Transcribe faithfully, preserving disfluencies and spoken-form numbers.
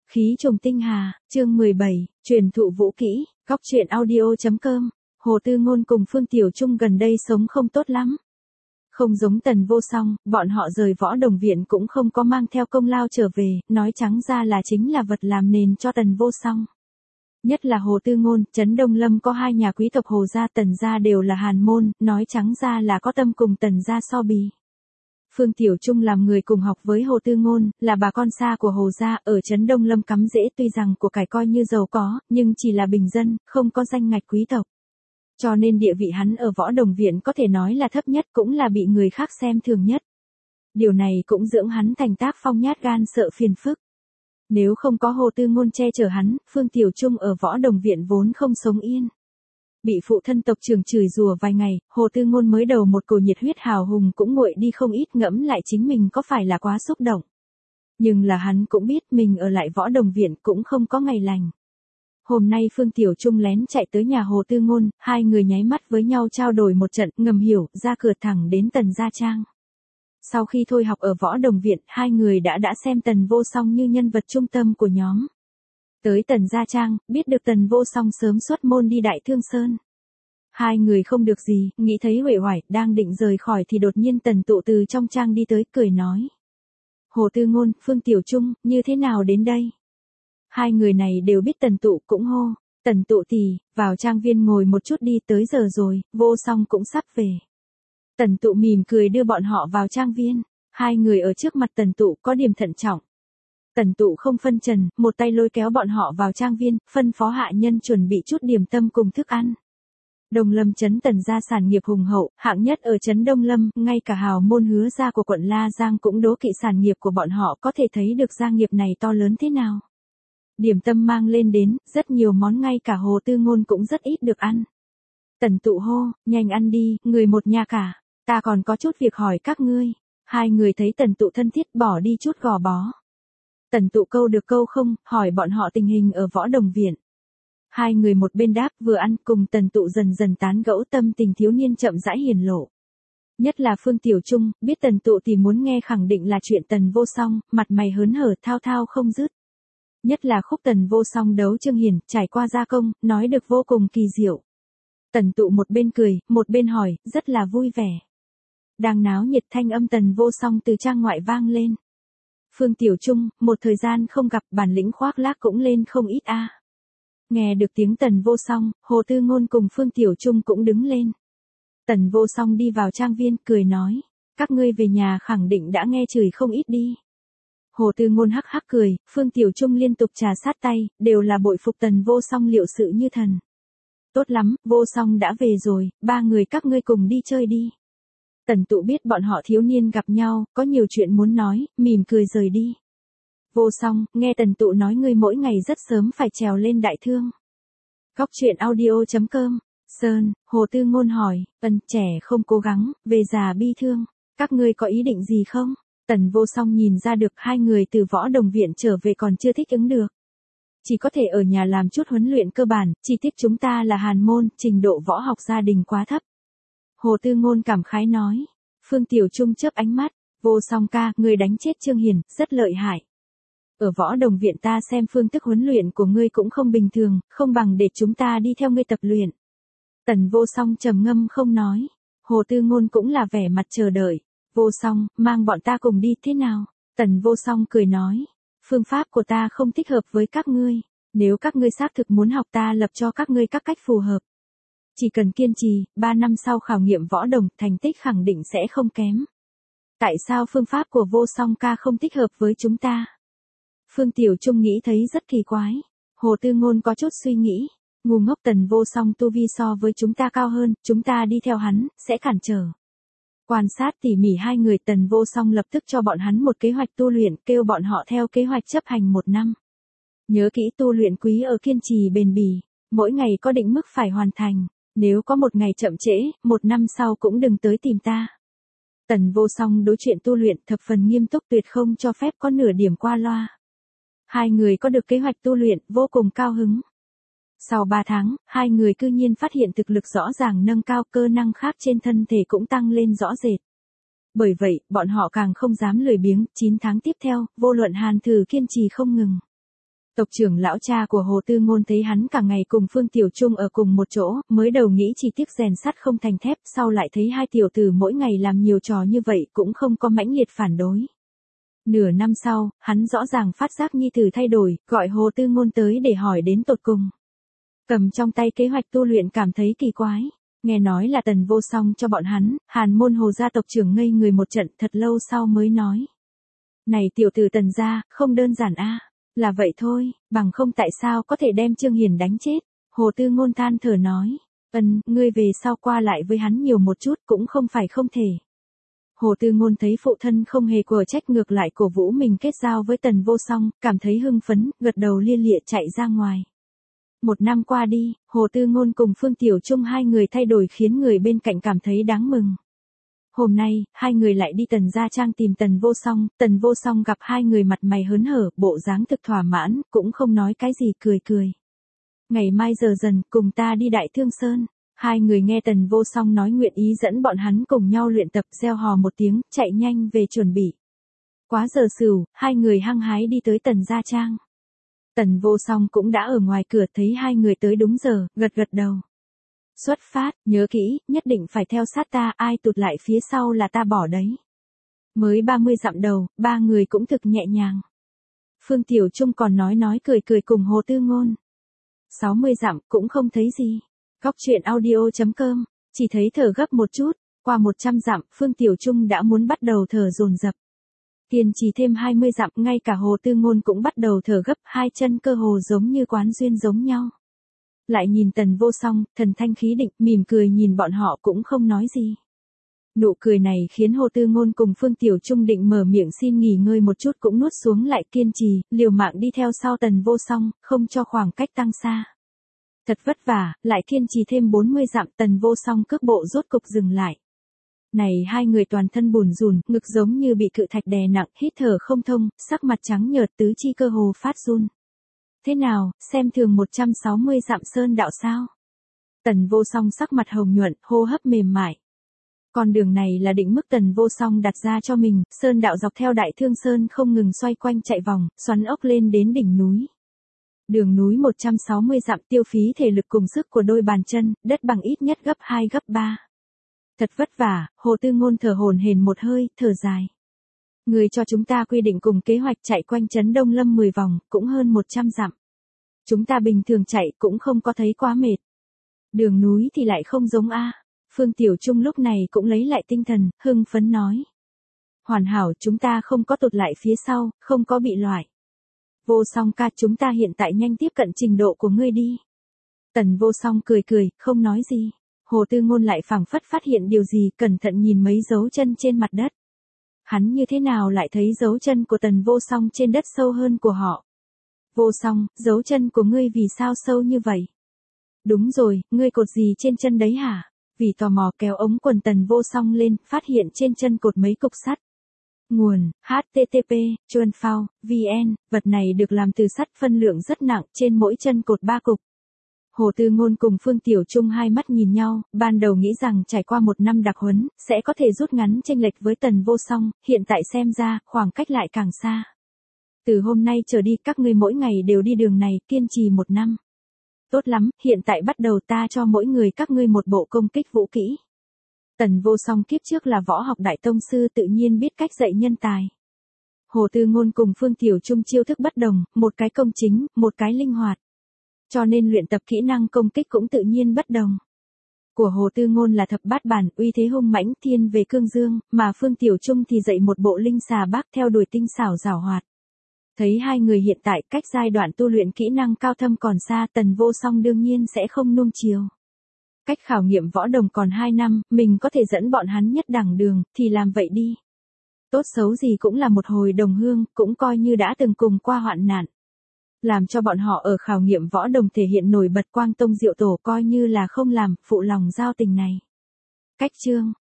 Khí trùng tinh hà, chương mười bảy, truyền thụ vũ kỹ, góc truyện audio.com, Hồ Tư Ngôn cùng Phương Tiểu Trung gần đây sống không tốt lắm. Không giống Tần Vô Song, bọn họ rời Võ Đồng Viện cũng không có mang theo công lao trở về, nói trắng ra là chính là vật làm nền cho Tần Vô Song. Nhất là Hồ Tư Ngôn, Trấn Đông Lâm có hai nhà quý tộc Hồ gia Tần gia đều là hàn môn, nói trắng ra là có tâm cùng Tần gia so bì. Phương Tiểu Trung làm người cùng học với Hồ Tư Ngôn, là bà con xa của Hồ gia, ở Trấn Đông Lâm cắm rễ, tuy rằng của cải coi như giàu có, nhưng chỉ là bình dân, không có danh ngạch quý tộc. Cho nên địa vị hắn ở Võ Đồng Viện có thể nói là thấp nhất, cũng là bị người khác xem thường nhất. Điều này cũng dưỡng hắn thành tác phong nhát gan sợ phiền phức. Nếu không có Hồ Tư Ngôn che chở hắn, Phương Tiểu Trung ở Võ Đồng Viện vốn không sống yên. Bị phụ thân tộc trưởng chửi rủa vài ngày, Hồ Tư Ngôn mới đầu một cổ nhiệt huyết hào hùng cũng nguội đi không ít, ngẫm lại chính mình có phải là quá xúc động. Nhưng là hắn cũng biết mình ở lại Võ Đồng Viện cũng không có ngày lành. Hôm nay Phương Tiểu Trung lén chạy tới nhà Hồ Tư Ngôn, hai người nháy mắt với nhau trao đổi một trận, ngầm hiểu, ra cửa thẳng đến Tần Gia Trang. Sau khi thôi học ở Võ Đồng Viện, hai người đã đã xem Tần Vô Song như nhân vật trung tâm của nhóm. Tới Tần Gia Trang, biết được Tần Vô Song sớm xuất môn đi Đại Thương Sơn. Hai người không được gì, nghĩ thấy uể oải, đang định rời khỏi thì đột nhiên Tần Tụ từ trong trang đi tới, cười nói. Hồ Tư Ngôn, Phương Tiểu Trung, như thế nào đến đây? Hai người này đều biết Tần Tụ, cũng hô. Tần Tụ tỷ, vào trang viên ngồi một chút đi, tới giờ rồi, Vô Song cũng sắp về. Tần Tụ mỉm cười đưa bọn họ vào trang viên. Hai người ở trước mặt Tần Tụ có điểm thận trọng. Tần Tụ không phân trần, một tay lôi kéo bọn họ vào trang viên, phân phó hạ nhân chuẩn bị chút điểm tâm cùng thức ăn. Đông Lâm trấn Tần gia sản nghiệp hùng hậu, hạng nhất ở trấn Đông Lâm, ngay cả hào môn Hứa gia của quận La Giang cũng đố kỵ sản nghiệp của bọn họ, có thể thấy được gia nghiệp này to lớn thế nào. Điểm tâm mang lên đến, rất nhiều món ngay cả Hồ Tư Ngôn cũng rất ít được ăn. Tần Tụ hô, nhanh ăn đi, người một nhà cả, ta còn có chút việc hỏi các ngươi. Hai người thấy Tần Tụ thân thiết bỏ đi chút gò bó. Tần Tụ câu được câu không, hỏi bọn họ tình hình ở Võ Đồng Viện. Hai người một bên đáp vừa ăn, cùng Tần Tụ dần dần tán gẫu, tâm tình thiếu niên chậm rãi hiển lộ. Nhất là Phương Tiểu Trung, biết Tần Tụ thì muốn nghe khẳng định là chuyện Tần Vô Song, mặt mày hớn hở thao thao không dứt. Nhất là khúc Tần Vô Song đấu Trương Hiền, trải qua gia công, nói được vô cùng kỳ diệu. Tần Tụ một bên cười, một bên hỏi, rất là vui vẻ. Đang náo nhiệt, thanh âm Tần Vô Song từ trang ngoại vang lên. Phương Tiểu Trung, một thời gian không gặp, bản lĩnh khoác lác cũng lên không ít a. À. Nghe được tiếng Tần Vô Song, Hồ Tư Ngôn cùng Phương Tiểu Trung cũng đứng lên. Tần Vô Song đi vào trang viên, cười nói, các ngươi về nhà khẳng định đã nghe chửi không ít đi. Hồ Tư Ngôn hắc hắc cười, Phương Tiểu Trung liên tục trà sát tay, đều là bội phục Tần Vô Song liệu sự như thần. Tốt lắm, Vô Song đã về rồi, ba người các ngươi cùng đi chơi đi. Tần Tụ biết bọn họ thiếu niên gặp nhau, có nhiều chuyện muốn nói, mỉm cười rời đi. Vô Song, nghe Tần Tụ nói ngươi mỗi ngày rất sớm phải trèo lên Đại Thương. Góc truyện audio.com, Sơn, Hồ Tư Ngôn hỏi, ân, trẻ không cố gắng, về già bi thương, các ngươi có ý định gì không? Tần Vô Song nhìn ra được hai người từ Võ Đồng Viện trở về còn chưa thích ứng được. Chỉ có thể ở nhà làm chút huấn luyện cơ bản, chi tiết chúng ta là hàn môn, trình độ võ học gia đình quá thấp. Hồ Tư Ngôn cảm khái nói. Phương Tiểu Trung chớp ánh mắt, Vô Song ca, người đánh chết Trương Hiền, rất lợi hại. Ở Võ Đồng Viện ta xem phương thức huấn luyện của ngươi cũng không bình thường, không bằng để chúng ta đi theo ngươi tập luyện. Tần Vô Song trầm ngâm không nói. Hồ Tư Ngôn cũng là vẻ mặt chờ đợi. Vô Song, mang bọn ta cùng đi thế nào? Tần Vô Song cười nói. Phương pháp của ta không thích hợp với các ngươi. Nếu các ngươi xác thực muốn học ta lập cho các ngươi các cách phù hợp. Chỉ cần kiên trì, ba năm sau khảo nghiệm võ đồng, thành tích khẳng định sẽ không kém. Tại sao phương pháp của Vô Song ca không thích hợp với chúng ta? Phương Tiểu Trung nghĩ thấy rất kỳ quái. Hồ Tư Ngôn có chút suy nghĩ. Ngu ngốc, Tần Vô Song tu vi so với chúng ta cao hơn, chúng ta đi theo hắn, sẽ cản trở. Quan sát tỉ mỉ hai người, Tần Vô Song lập tức cho bọn hắn một kế hoạch tu luyện, kêu bọn họ theo kế hoạch chấp hành một năm. Nhớ kỹ tu luyện quý ở kiên trì bền bỉ, mỗi ngày có định mức phải hoàn thành. Nếu có một ngày chậm trễ, một năm sau cũng đừng tới tìm ta. Tần Vô Song đối chuyện tu luyện thập phần nghiêm túc, tuyệt không cho phép có nửa điểm qua loa. Hai người có được kế hoạch tu luyện, vô cùng cao hứng. Sau ba tháng, hai người cư nhiên phát hiện thực lực rõ ràng nâng cao, cơ năng khác trên thân thể cũng tăng lên rõ rệt. Bởi vậy, bọn họ càng không dám lười biếng, chín tháng tiếp theo, vô luận hàn thử kiên trì không ngừng. Tộc trưởng lão cha của Hồ Tư Ngôn thấy hắn cả ngày cùng Phương Tiểu Trung ở cùng một chỗ, mới đầu nghĩ chỉ tiếc rèn sắt không thành thép, sau lại thấy hai tiểu tử mỗi ngày làm nhiều trò như vậy cũng không có mãnh liệt phản đối. Nửa năm sau, hắn rõ ràng phát giác nhi tử thay đổi, gọi Hồ Tư Ngôn tới để hỏi đến tột cùng. Cầm trong tay kế hoạch tu luyện cảm thấy kỳ quái. Nghe nói là Tần Vô Song cho bọn hắn, Hàn môn Hồ gia tộc trưởng ngây người một trận, thật lâu sau mới nói. Này tiểu tử Tần gia, không đơn giản a. Là vậy thôi, bằng không tại sao có thể đem Trương Hiền đánh chết. Hồ Tư Ngôn than thở nói. Ân, ngươi về sau qua lại với hắn nhiều một chút cũng không phải không thể. Hồ Tư Ngôn thấy phụ thân không hề quở trách, ngược lại cổ vũ mình kết giao với Tần Vô Song, cảm thấy hưng phấn, gật đầu lia lịa chạy ra ngoài. Một năm qua đi, Hồ Tư Ngôn cùng Phương Tiểu Trung hai người thay đổi khiến người bên cạnh cảm thấy đáng mừng. Hôm nay, hai người lại đi Tần gia trang tìm Tần Vô Song, Tần Vô Song gặp hai người mặt mày hớn hở, bộ dáng thực thỏa mãn, cũng không nói cái gì, cười cười. Ngày mai giờ dần, cùng ta đi Đại Thương Sơn. Hai người nghe Tần Vô Song nói nguyện ý dẫn bọn hắn cùng nhau luyện tập, reo hò một tiếng, chạy nhanh về chuẩn bị. Quá giờ sửu, hai người hăng hái đi tới Tần gia trang. Tần Vô Song cũng đã ở ngoài cửa, thấy hai người tới đúng giờ, gật gật đầu. Xuất phát, nhớ kỹ, nhất định phải theo sát ta, ai tụt lại phía sau là ta bỏ đấy. Mới ba mươi dặm đầu, ba người cũng thực nhẹ nhàng. Phương Tiểu Trung còn nói nói cười cười cùng Hồ Tư Ngôn. sáu mươi dặm, cũng không thấy gì. Góc truyện audio chấm com, chỉ thấy thở gấp một chút, qua một trăm dặm, Phương Tiểu Trung đã muốn bắt đầu thở dồn dập. Kiên trì thêm hai mươi dặm, ngay cả Hồ Tư Ngôn cũng bắt đầu thở gấp, hai chân cơ hồ giống như quán duyên giống nhau. Lại nhìn Tần Vô Song, thần thanh khí định, mỉm cười nhìn bọn họ cũng không nói gì. Nụ cười này khiến Hồ Tư Ngôn cùng Phương Tiểu Trung định mở miệng xin nghỉ ngơi một chút cũng nuốt xuống lại, kiên trì, liều mạng đi theo sau Tần Vô Song, không cho khoảng cách tăng xa. Thật vất vả, lại kiên trì thêm bốn mươi dặm, Tần Vô Song cước bộ rốt cục dừng lại. Này hai người toàn thân bùn rùn, ngực giống như bị cự thạch đè nặng, hít thở không thông, sắc mặt trắng nhợt, tứ chi cơ hồ phát run. Thế nào, xem thường một trăm sáu mươi dặm sơn đạo sao? Tần Vô Song sắc mặt hồng nhuận, hô hấp mềm mại. Con đường này là định mức Tần Vô Song đặt ra cho mình, sơn đạo dọc theo Đại Thương Sơn không ngừng xoay quanh chạy vòng, xoắn ốc lên đến đỉnh núi. Đường núi một trăm sáu mươi dặm tiêu phí thể lực cùng sức của đôi bàn chân, đất bằng ít nhất gấp hai gấp ba. Thật vất vả, Hồ Tư Ngôn thở hổn hển một hơi, thở dài. Người cho chúng ta quy định cùng kế hoạch chạy quanh trấn Đông Lâm mười vòng, cũng hơn một trăm dặm. Chúng ta bình thường chạy cũng không có thấy quá mệt. Đường núi thì lại không giống a. Phương Tiểu Trung lúc này cũng lấy lại tinh thần, hưng phấn nói. Hoàn hảo, chúng ta không có tụt lại phía sau, không có bị loại. Vô Song ca, chúng ta hiện tại nhanh tiếp cận trình độ của ngươi đi. Tần Vô Song cười cười, không nói gì. Hồ Tư Ngôn lại phảng phất phát hiện điều gì, cẩn thận nhìn mấy dấu chân trên mặt đất. Hắn như thế nào lại thấy dấu chân của Tần Vô Song trên đất sâu hơn của họ? Vô Song, dấu chân của ngươi vì sao sâu như vậy? Đúng rồi, ngươi cột gì trên chân đấy hả? Vì tò mò kéo ống quần Tần Vô Song lên, phát hiện trên chân cột mấy cục sắt. Nguồn, hát tê tê pê, chuan phao, vn, vật này được làm từ sắt phân lượng rất nặng, trên mỗi chân cột ba cục. Hồ Tư Ngôn cùng Phương Tiểu Trung hai mắt nhìn nhau, ban đầu nghĩ rằng trải qua một năm đặc huấn, sẽ có thể rút ngắn chênh lệch với Tần Vô Song, hiện tại xem ra, khoảng cách lại càng xa. Từ hôm nay trở đi các ngươi mỗi ngày đều đi đường này, kiên trì một năm. Tốt lắm, hiện tại bắt đầu ta cho mỗi người các ngươi một bộ công kích vũ kỹ. Tần Vô Song kiếp trước là võ học đại tông sư, tự nhiên biết cách dạy nhân tài. Hồ Tư Ngôn cùng Phương Tiểu Trung chiêu thức bất đồng, một cái công chính, một cái linh hoạt. Cho nên luyện tập kỹ năng công kích cũng tự nhiên bất đồng. Của Hồ Tư Ngôn là thập bát bản, uy thế hung mãnh, thiên về cương dương, mà Phương Tiểu Trung thì dạy một bộ linh xà bác theo đuổi tinh xảo giảo hoạt. Thấy hai người hiện tại cách giai đoạn tu luyện kỹ năng cao thâm còn xa, Tần Vô Song đương nhiên sẽ không nuông chiều. Cách khảo nghiệm võ đồng còn hai năm, mình có thể dẫn bọn hắn nhất đẳng đường, thì làm vậy đi. Tốt xấu gì cũng là một hồi đồng hương, cũng coi như đã từng cùng qua hoạn nạn. Làm cho bọn họ ở khảo nghiệm võ đồng thể hiện nổi bật quang tông diệu tổ, coi như là không làm, phụ lòng giao tình này. Cách chương.